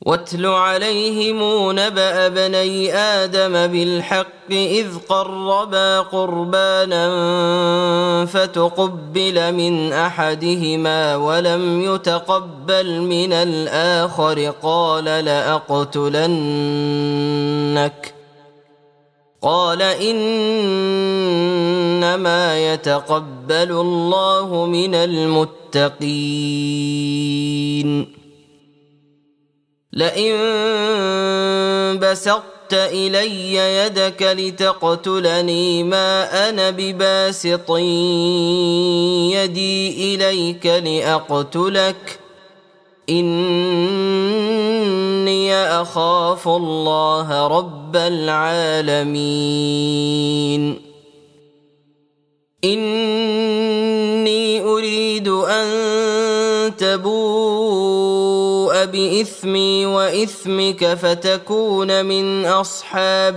واتل عليهم نبأ بني آدم بالحق إذ قربا قربانا فتقبل من أحدهما ولم يتقبل من الآخر قال لأقتلنك قال إنما يتقبل الله من المتقين لئن بسطت إلي يدك لتقتلني ما أنا بباسط يدي إليك لأقتلك إني أخاف الله رب العالمين إني أريد أن تبوء بإثمي وإثمك فتكون من أصحاب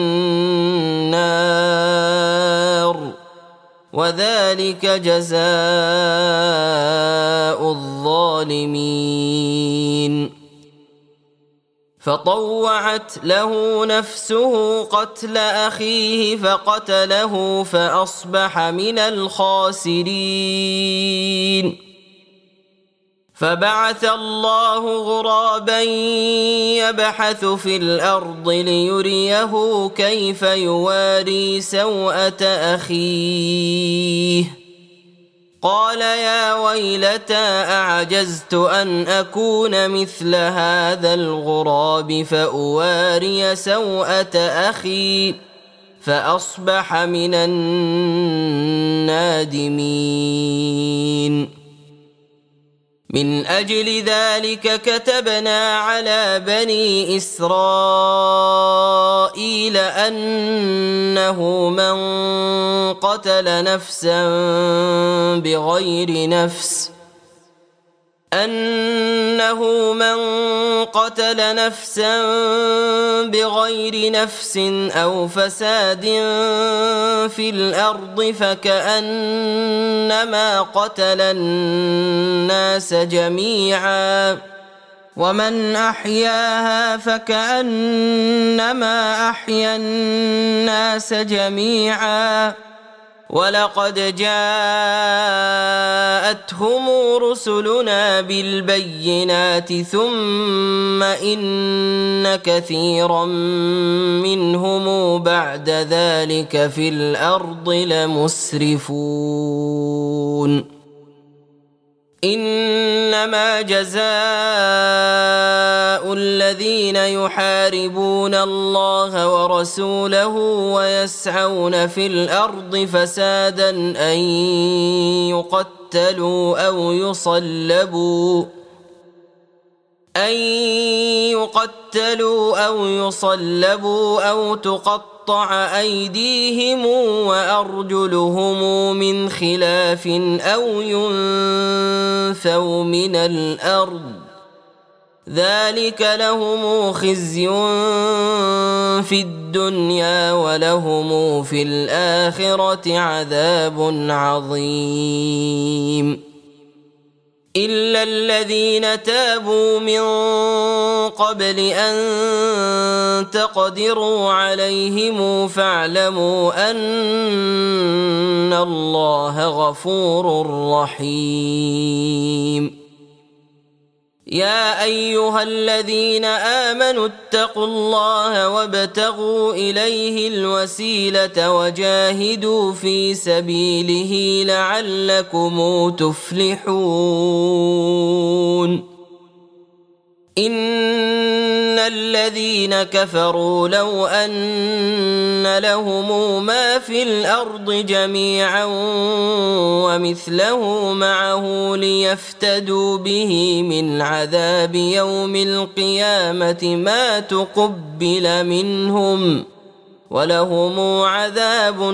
النار وذلك جزاء الظالمين فطوعت له نفسه قتل أخيه فقتله فأصبح من الخاسرين فبعث الله غرابا يبحث في الأرض ليريه كيف يواري سوءة أخيه قال يا ويلتى أعجزت أن أكون مثل هذا الغراب فأواري سوءة أخي فأصبح من النادمين من أجل ذلك كتبنا على بني إسرائيل أنه من قتل نفسا بغير نفس أو فساد في الأرض فكأنما قتل الناس جميعا ومن أحياها فكأنما أحيا الناس جميعا ولقد جاءتهم رسلنا بالبينات ثم إن كثيرا منهم بعد ذلك في الأرض لمسرفون إنما جزاء الذين يحاربون الله ورسوله ويسعون في الأرض فسادا أن يقتلوا أو يصلبوا أو تقطع أيديهم وأرجلهم من خلاف أو ينفوا من الأرض ذلك لهم خزي في الدنيا ولهم في الآخرة عذاب عظيم إلا الذين تابوا من قبل أن تقدروا عليهم فاعلموا أن الله غفور رحيم يا أيها الذين آمنوا اتقوا الله وابتغوا إليه الوسيلة وجاهدوا في سبيله لعلكم تفلحون إن الذين كفروا لو أن لهم ما في الأرض جميعا ومثله معه ليفتدوا به من عذاب يوم القيامة ما تقبل منهم ولهم عذاب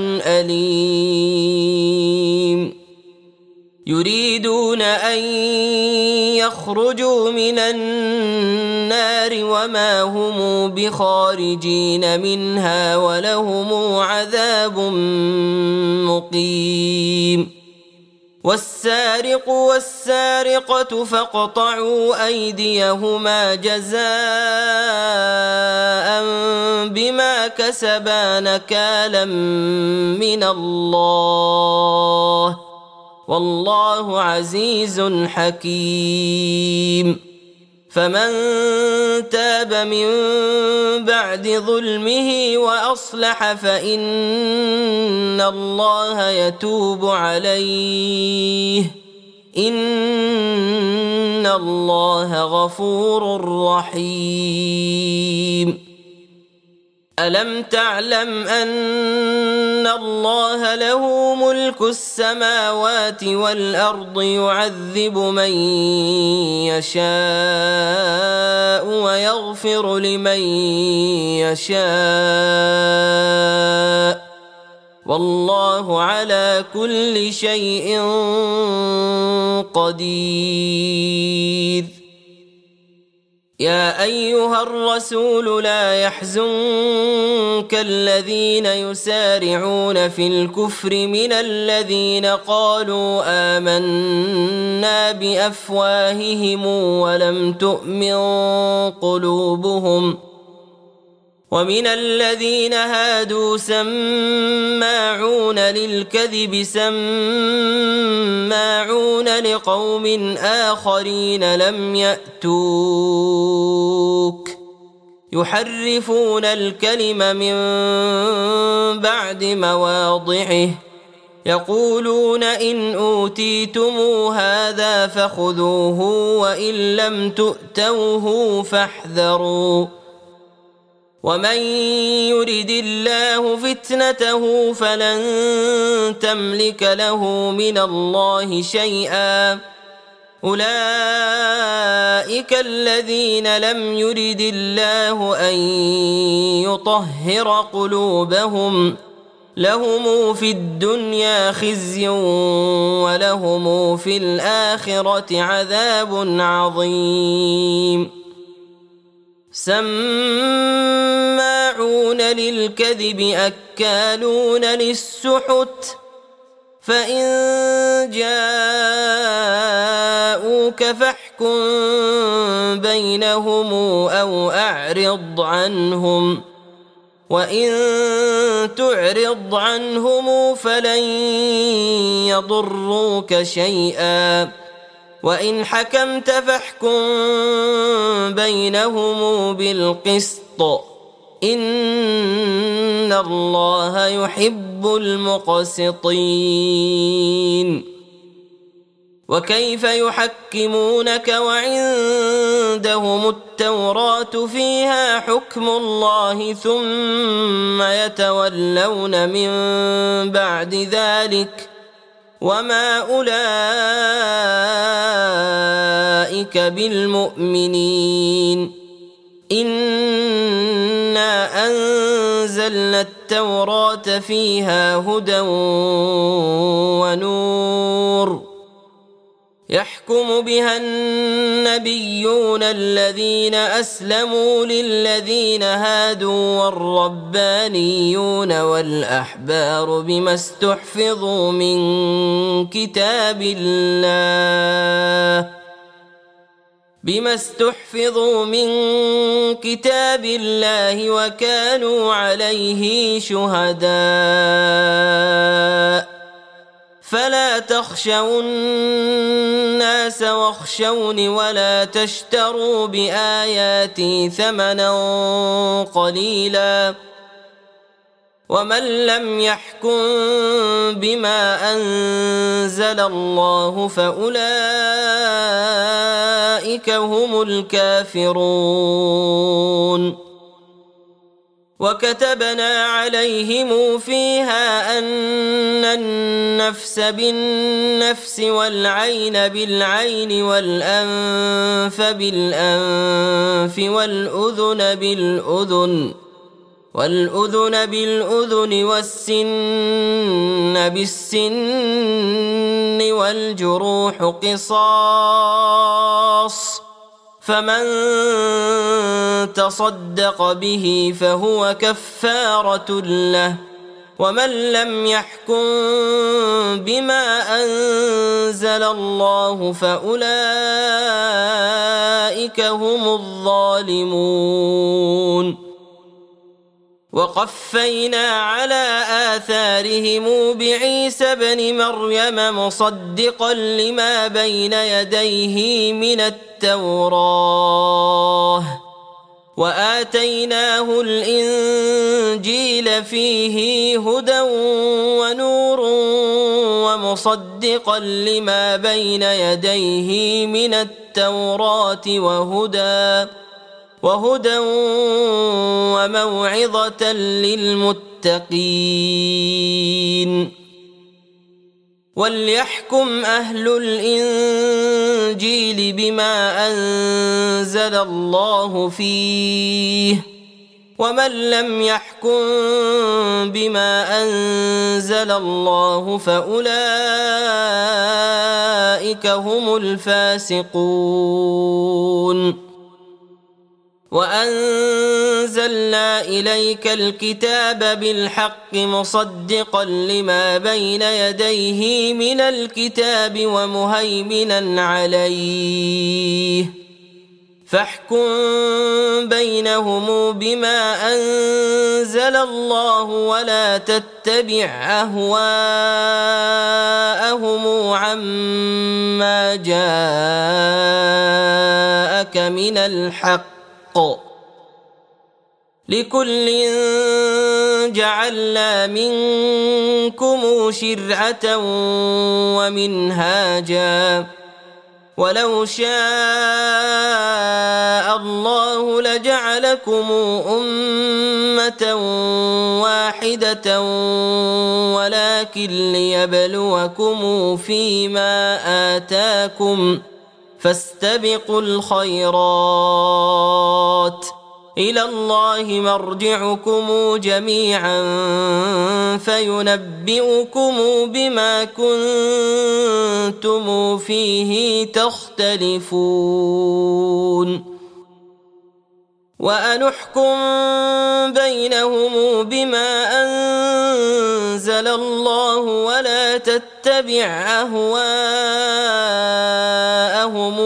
أليم يريدون أن يخرجوا من النار وما هم بخارجين منها ولهم عذاب مقيم والسارق والسارقة فاقطعوا أيديهما جزاء بما كسبا نكالا من الله والله عزيز حكيم فمن تاب من بعد ظلمه وأصلح فإن الله يتوب عليه إن الله غفور رحيم ألم تعلم أن الله له ملك السماوات والأرض يعذب من يشاء ويغفر لمن يشاء والله على كل شيء قدير يا أيها الرسول لا يحزنك الذين يسارعون في الكفر من الذين قالوا آمنا بأفواههم ولم تؤمن قلوبهم ومن الذين هادوا سماعون للكذب سماعون لقوم آخرين لم يأتوك يحرفون الكلم من بعد مواضعه يقولون إن أوتيتم هذا فخذوه وإن لم تؤتوه فاحذروا ومن يرد الله فتنته فلن تملك له من الله شيئا أولئك الذين لم يرد الله أن يطهر قلوبهم لهم في الدنيا خزي ولهم في الآخرة عذاب عظيم سماعون للكذب أكالون للسحت فإن جاءوك فاحكم بينهم أو أعرض عنهم وإن تعرض عنهم فلن يضروك شيئا وإن حكمت فاحكم بينهم بالقسط إن الله يحب المقسطين وكيف يحكمونك وعندهم التوراة فيها حكم الله ثم يتولون من بعد ذلك وما أولئك بالمؤمنين إنا أنزلنا التوراة فيها هدى ونور يحكم بها النبيون الذين أسلموا للذين هادوا والربانيون والأحبار بما استحفظوا من كتاب الله وكانوا عليه شهداء فلا تخشوا الناس واخشوني ولا تشتروا بآياتي ثمنا قليلا ومن لم يحكم بما أنزل الله فأولئك هم الكافرون وكتبنا عليهم فيها أن النفس بالنفس والعين بالعين والأنف بالأنف والأذن بالأذن والسن بالسن والجروح قصاص فمن تصدق به فهو كفارة له ومن لم يحكم بما أنزل الله فأولئك هم الظالمون. وقفينا على آثارهم بعيسى ابن مريم مصدقا لما بين يديه من التوراة وآتيناه الإنجيل فيه هدى ونور ومصدقا لما بين يديه من التوراة وهدى وموعظة للمتقين. وليحكم أهل الإنجيل بما أنزل الله فيه ومن لم يحكم بما أنزل الله فأولئك هم الفاسقون. وأنزلنا إليك الكتاب بالحق مصدقا لما بين يديه من الكتاب ومهيمنا عليه فاحكم بينهم بما أنزل الله ولا تتبع أهواءهم عما جاءك من الحق. لكل جعلنا منكم شرعة ومنهاجا ولو شاء الله لجعلكم أمة واحدة ولكن ليبلوكم فيما آتاكم فاستبقوا الخيرات إلى الله مرجعكم جميعا فينبئكم بما كنتم فيه تختلفون. وأنحكم بينهم بما أنزل الله ولا تتبع أهواءهم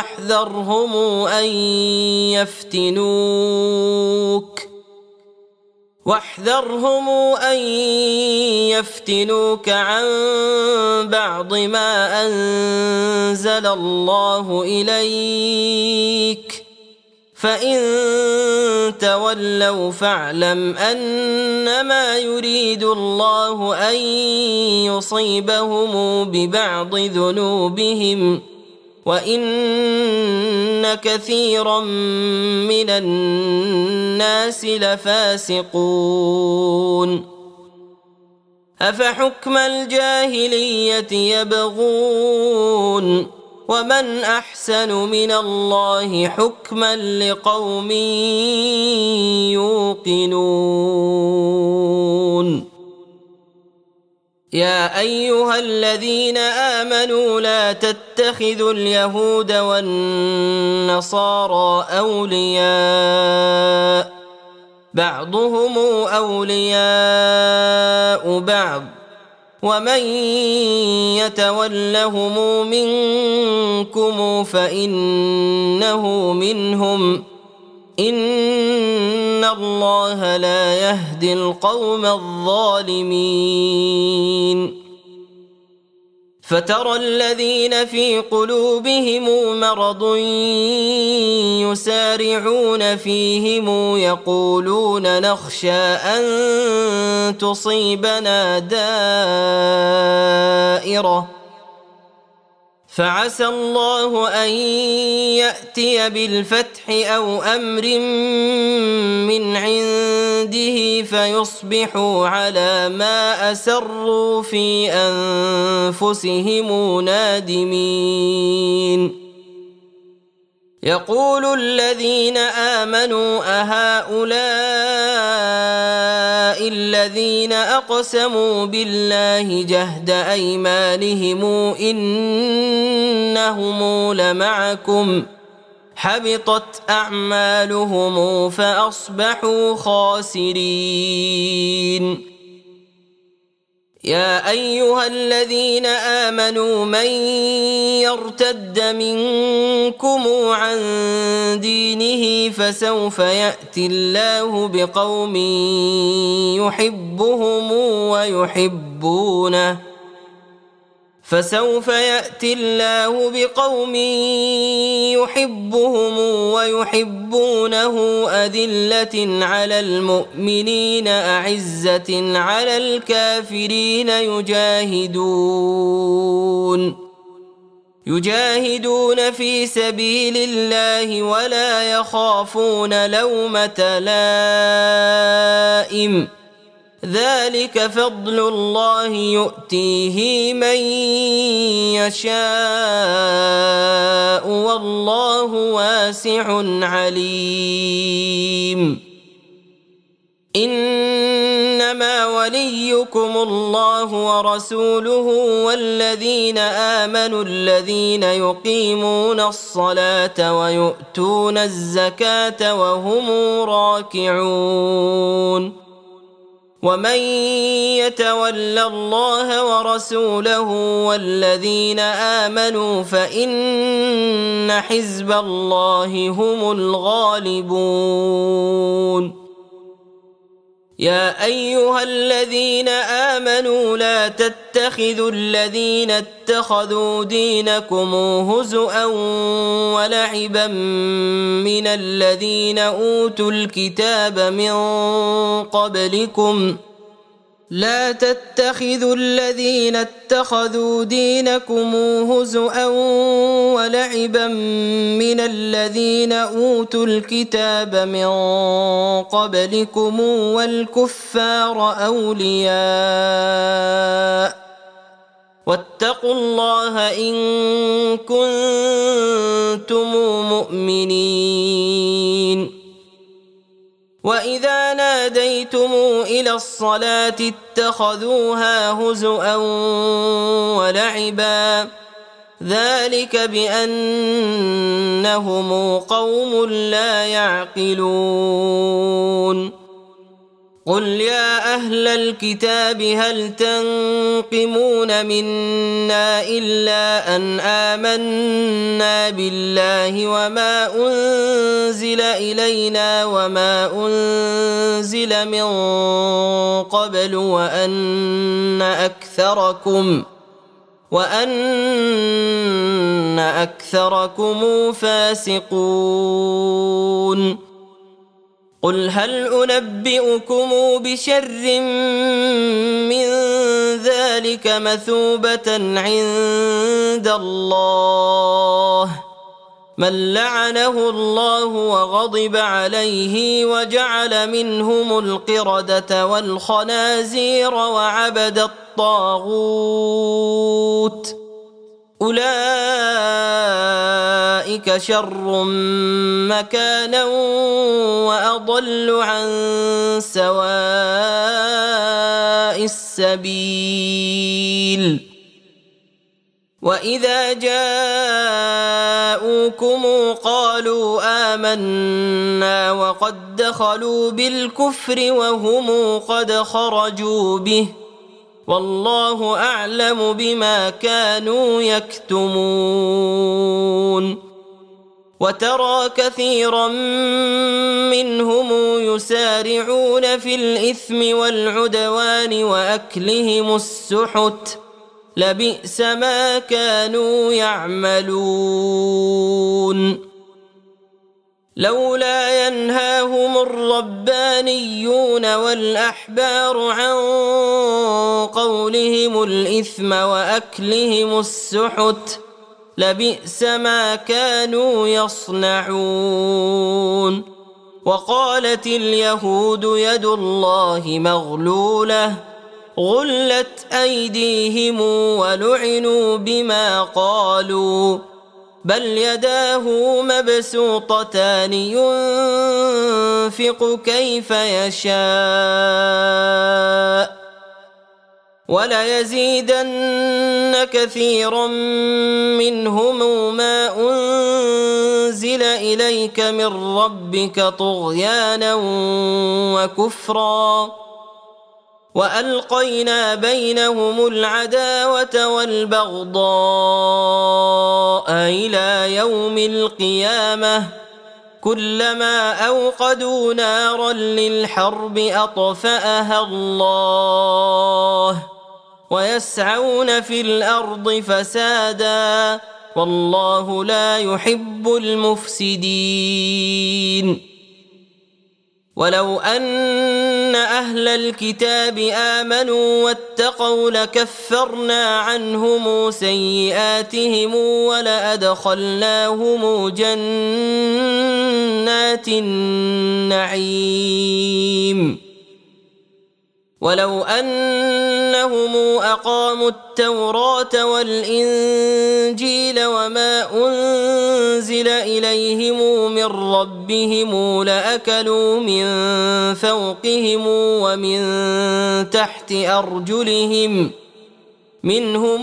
واحذرهم أن يفتنوك عن بعض ما أنزل الله إليك فإن تولوا فاعلم أنما يريد الله أن يصيبهم ببعض ذنوبهم وإن كثيرا من الناس لفاسقون. أفحكم الجاهلية يبغون ومن أحسن من الله حكما لقوم يوقنون. يا أيها الذين آمنوا لا تتخذوا اليهود والنصارى أولياء بعضهم أولياء بعض ومن يتولهم منكم فإنه منهم إن الله لا يهدي القوم الظالمين. فترى الذين في قلوبهم مرض يسارعون فيهم يقولون نخشى أن تصيبنا دائرة فعسى الله أن يأتي بالفتح أو أمر من عنده فيصبحوا على ما أسروا في أنفسهم نادمين. يقول الذين آمنوا أهؤلاء الذين أقسموا بالله جهد أيمانهم إنهم لمعكم حبطت أعمالهم فأصبحوا خاسرين. يا أيها الذين آمنوا من يرتد منكم عن دينه فسوف يأتي الله بقوم يحبهم ويحبونه أذلة على المؤمنين أعزة على الكافرين يجاهدون في سبيل الله ولا يخافون لومة لائم ذلك فضل الله يؤتيه من يشاء والله واسع عليم إنما وليكم الله ورسوله والذين آمنوا الذين يقيمون الصلاة ويؤتون الزكاة وهم راكعون ومن يتول الله ورسوله والذين آمنوا فإن حزب الله هم الغالبون يا أيها الذين آمنوا لا تتخذوا الذين اتخذوا دينكم هزؤا ولعبا من الذين أوتوا الكتاب من قبلكم والكفار أولياء واتقوا الله إن كنتم مؤمنين وإذا ناديتم إلى الصلاة اتخذوها هزؤا ولعبا ذلك بأنهم قوم لا يعقلون قل يا أهل الكتاب هل تنقمون منا إلا أن آمنا بالله وما أنزل إلينا وما أنزل من قبل وأن أكثركم فاسقون قل هل أنبئكم بشر من ذلك مثوبة عند الله من لعنه الله وغضب عليه وجعل منهم القردة والخنازير وعبد الطاغوت أولئك شر مكانا وأضل عن سواء السبيل وإذا جاءوكم قالوا آمنا وقد دخلوا بالكفر وهم قد خرجوا به والله أعلم بما كانوا يكتمون وترى كثيرا منهم يسارعون في الإثم والعدوان وأكلهم السحت لبئس ما كانوا يعملون لولا ينهاهم الربانيون والأحبار عن قولهم الإثم وأكلهم السحت لبئس ما كانوا يصنعون وقالت اليهود يد الله مغلولة غلت أيديهم ولعنوا بما قالوا بل يداه مبسوطتان ينفق كيف يشاء وليزيدن كثيرا منهم ما أنزل إليك من ربك طغيانا وكفرا وألقينا بينهم العداوة والبغضاء إلى يوم القيامة كلما أوقدوا نارا للحرب أطفأها الله ويسعون في الأرض فسادا والله لا يحب المفسدين. ولو أن أهل الكتاب آمنوا واتقوا لكفرنا عنهم سيئاتهم ولأدخلناهم جنات النعيم. ولو أنهم أقاموا التوراة والإنجيل وما أنزل إليهم من ربهم لأكلوا من فوقهم ومن تحت أرجلهم منهم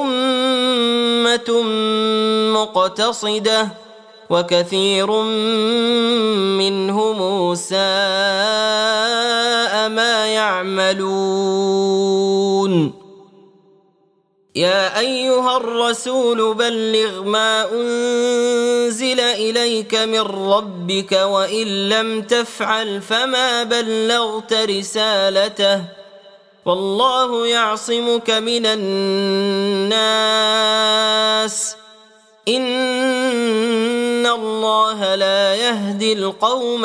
أمة مقتصدة وكثير منهم ساء ما يعملون. يا أيها الرسول بلغ ما أنزل إليك من ربك وإن لم تفعل فما بلغت رسالته والله يعصمك من الناس إن الله لا يهدي القوم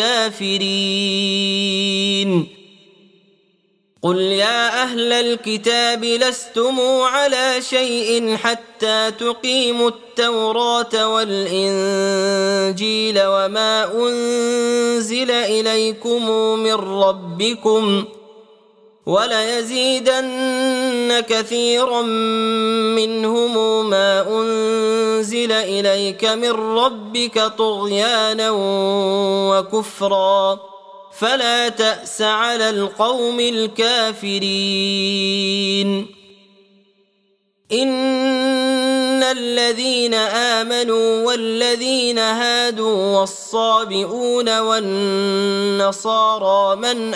الكافرين. قل يا أهل الكتاب لستم على شيء حتى تقيموا التوراة والإنجيل وما أنزل إليكم من ربكم وليزيدن كثيرا منهم ما أنزل إليك من ربك طغيانا وكفرا فلا تأس على القوم الكافرين. إن الذين آمنوا والذين هادوا والصابئون والنصارى من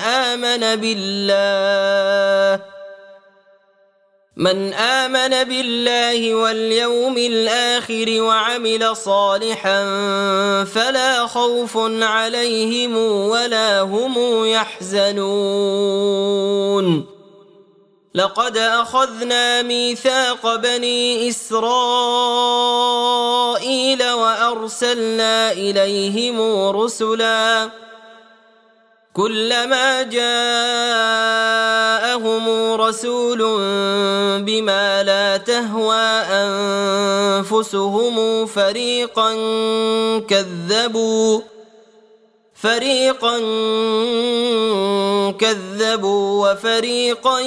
آمن بالله واليوم الآخر وعمل صالحا فلا خوف عليهم ولا هم يحزنون. لقد أخذنا ميثاق بني إسرائيل وأرسلنا إليهم رسلا كلما جاءهم رسول بما لا تهوى أنفسهم فريقا كذبوا وفريقا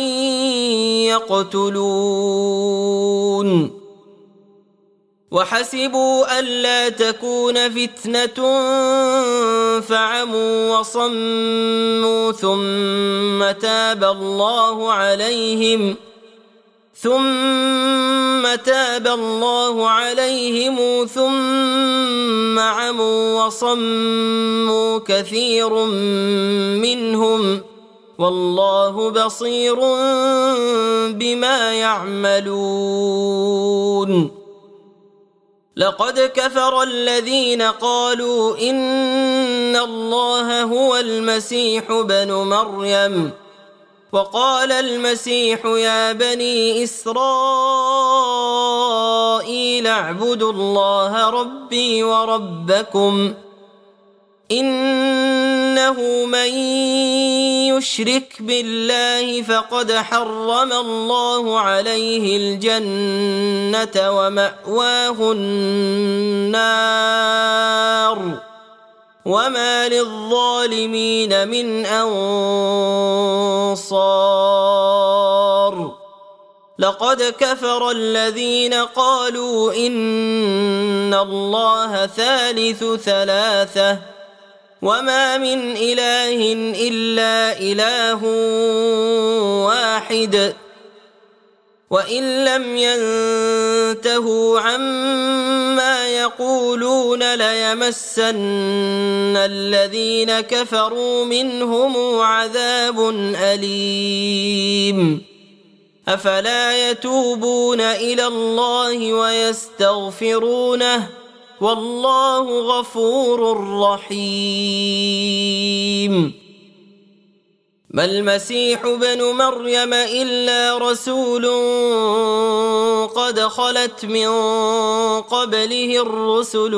يقتلون. وحسبوا ألا تكون فتنة فعموا وصموا ثم تاب الله عليهم ثم عموا وصموا كثير منهم والله بصير بما يعملون. لقد كفر الذين قالوا إن الله هو المسيح بن مريم وقال المسيح يا بني إسرائيل اعبدوا الله ربي وربكم إنه من يشرك بالله فقد حرم الله عليه الجنة ومأواه النار وما للظالمين من أنصار. لقد كفر الذين قالوا إن الله ثالث ثلاثة وما من إله إلا إله واحد وإن لم ينتهوا عما يقولون ليمسن الذين كفروا منهم عذاب أليم أفلا يتوبون إلى الله ويستغفرونه والله غفور رحيم ما المسيح ابن مريم إلا رسول قد خلت من قبله الرسل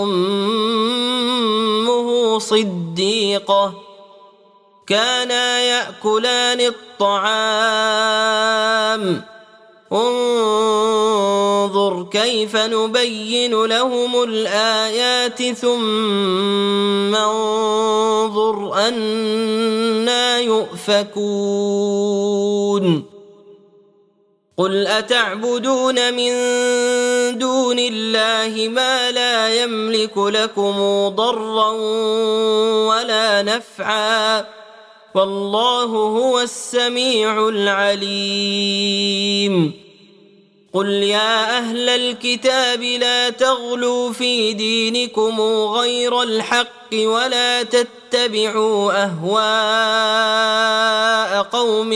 وأمه صديقة كانا يأكلان الطعام انظر كيف نبين لهم الآيات ثم انظر أنى يؤفكون قل أتعبدون من دون الله ما لا يملك لكم ضرا ولا نفعا والله هو السميع العليم قل يا أهل الكتاب لا تغلوا في دينكم غير الحق ولا تتبعوا أهواء قوم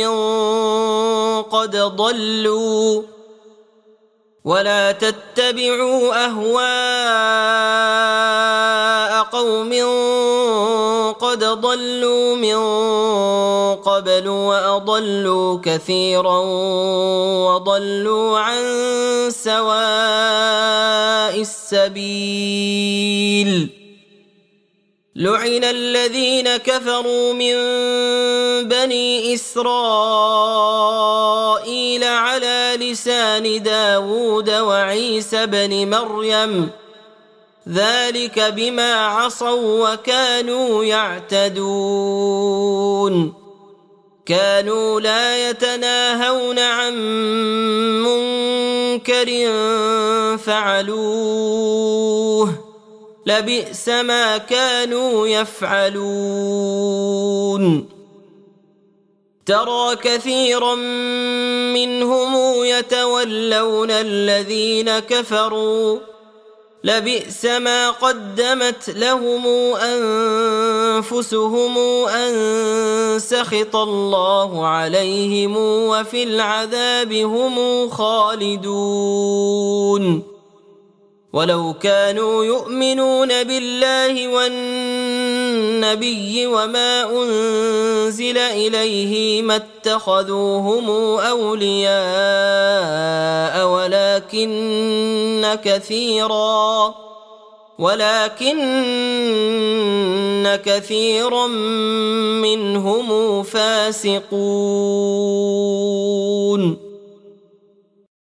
قد ضلوا من قبل وأضلوا كثيرا وضلوا عن سواء السبيل لعن الذين كفروا من بني إسرائيل على لسان داود وعيسى بن مريم ذلك بما عصوا وكانوا يعتدون كانوا لا يتناهون عن منكر فعلوه لبئس ما كانوا يفعلون ترى كثيرا منهم يتولون الذين كفروا لبئس ما قدمت لهم أنفسهم أن سخط الله عليهم وفي العذاب هم خالدون ولو كانوا يؤمنون بالله والنبي وما أنزل إليه ما اتخذوهم أولياء ولكن كثيرا منهم فاسقون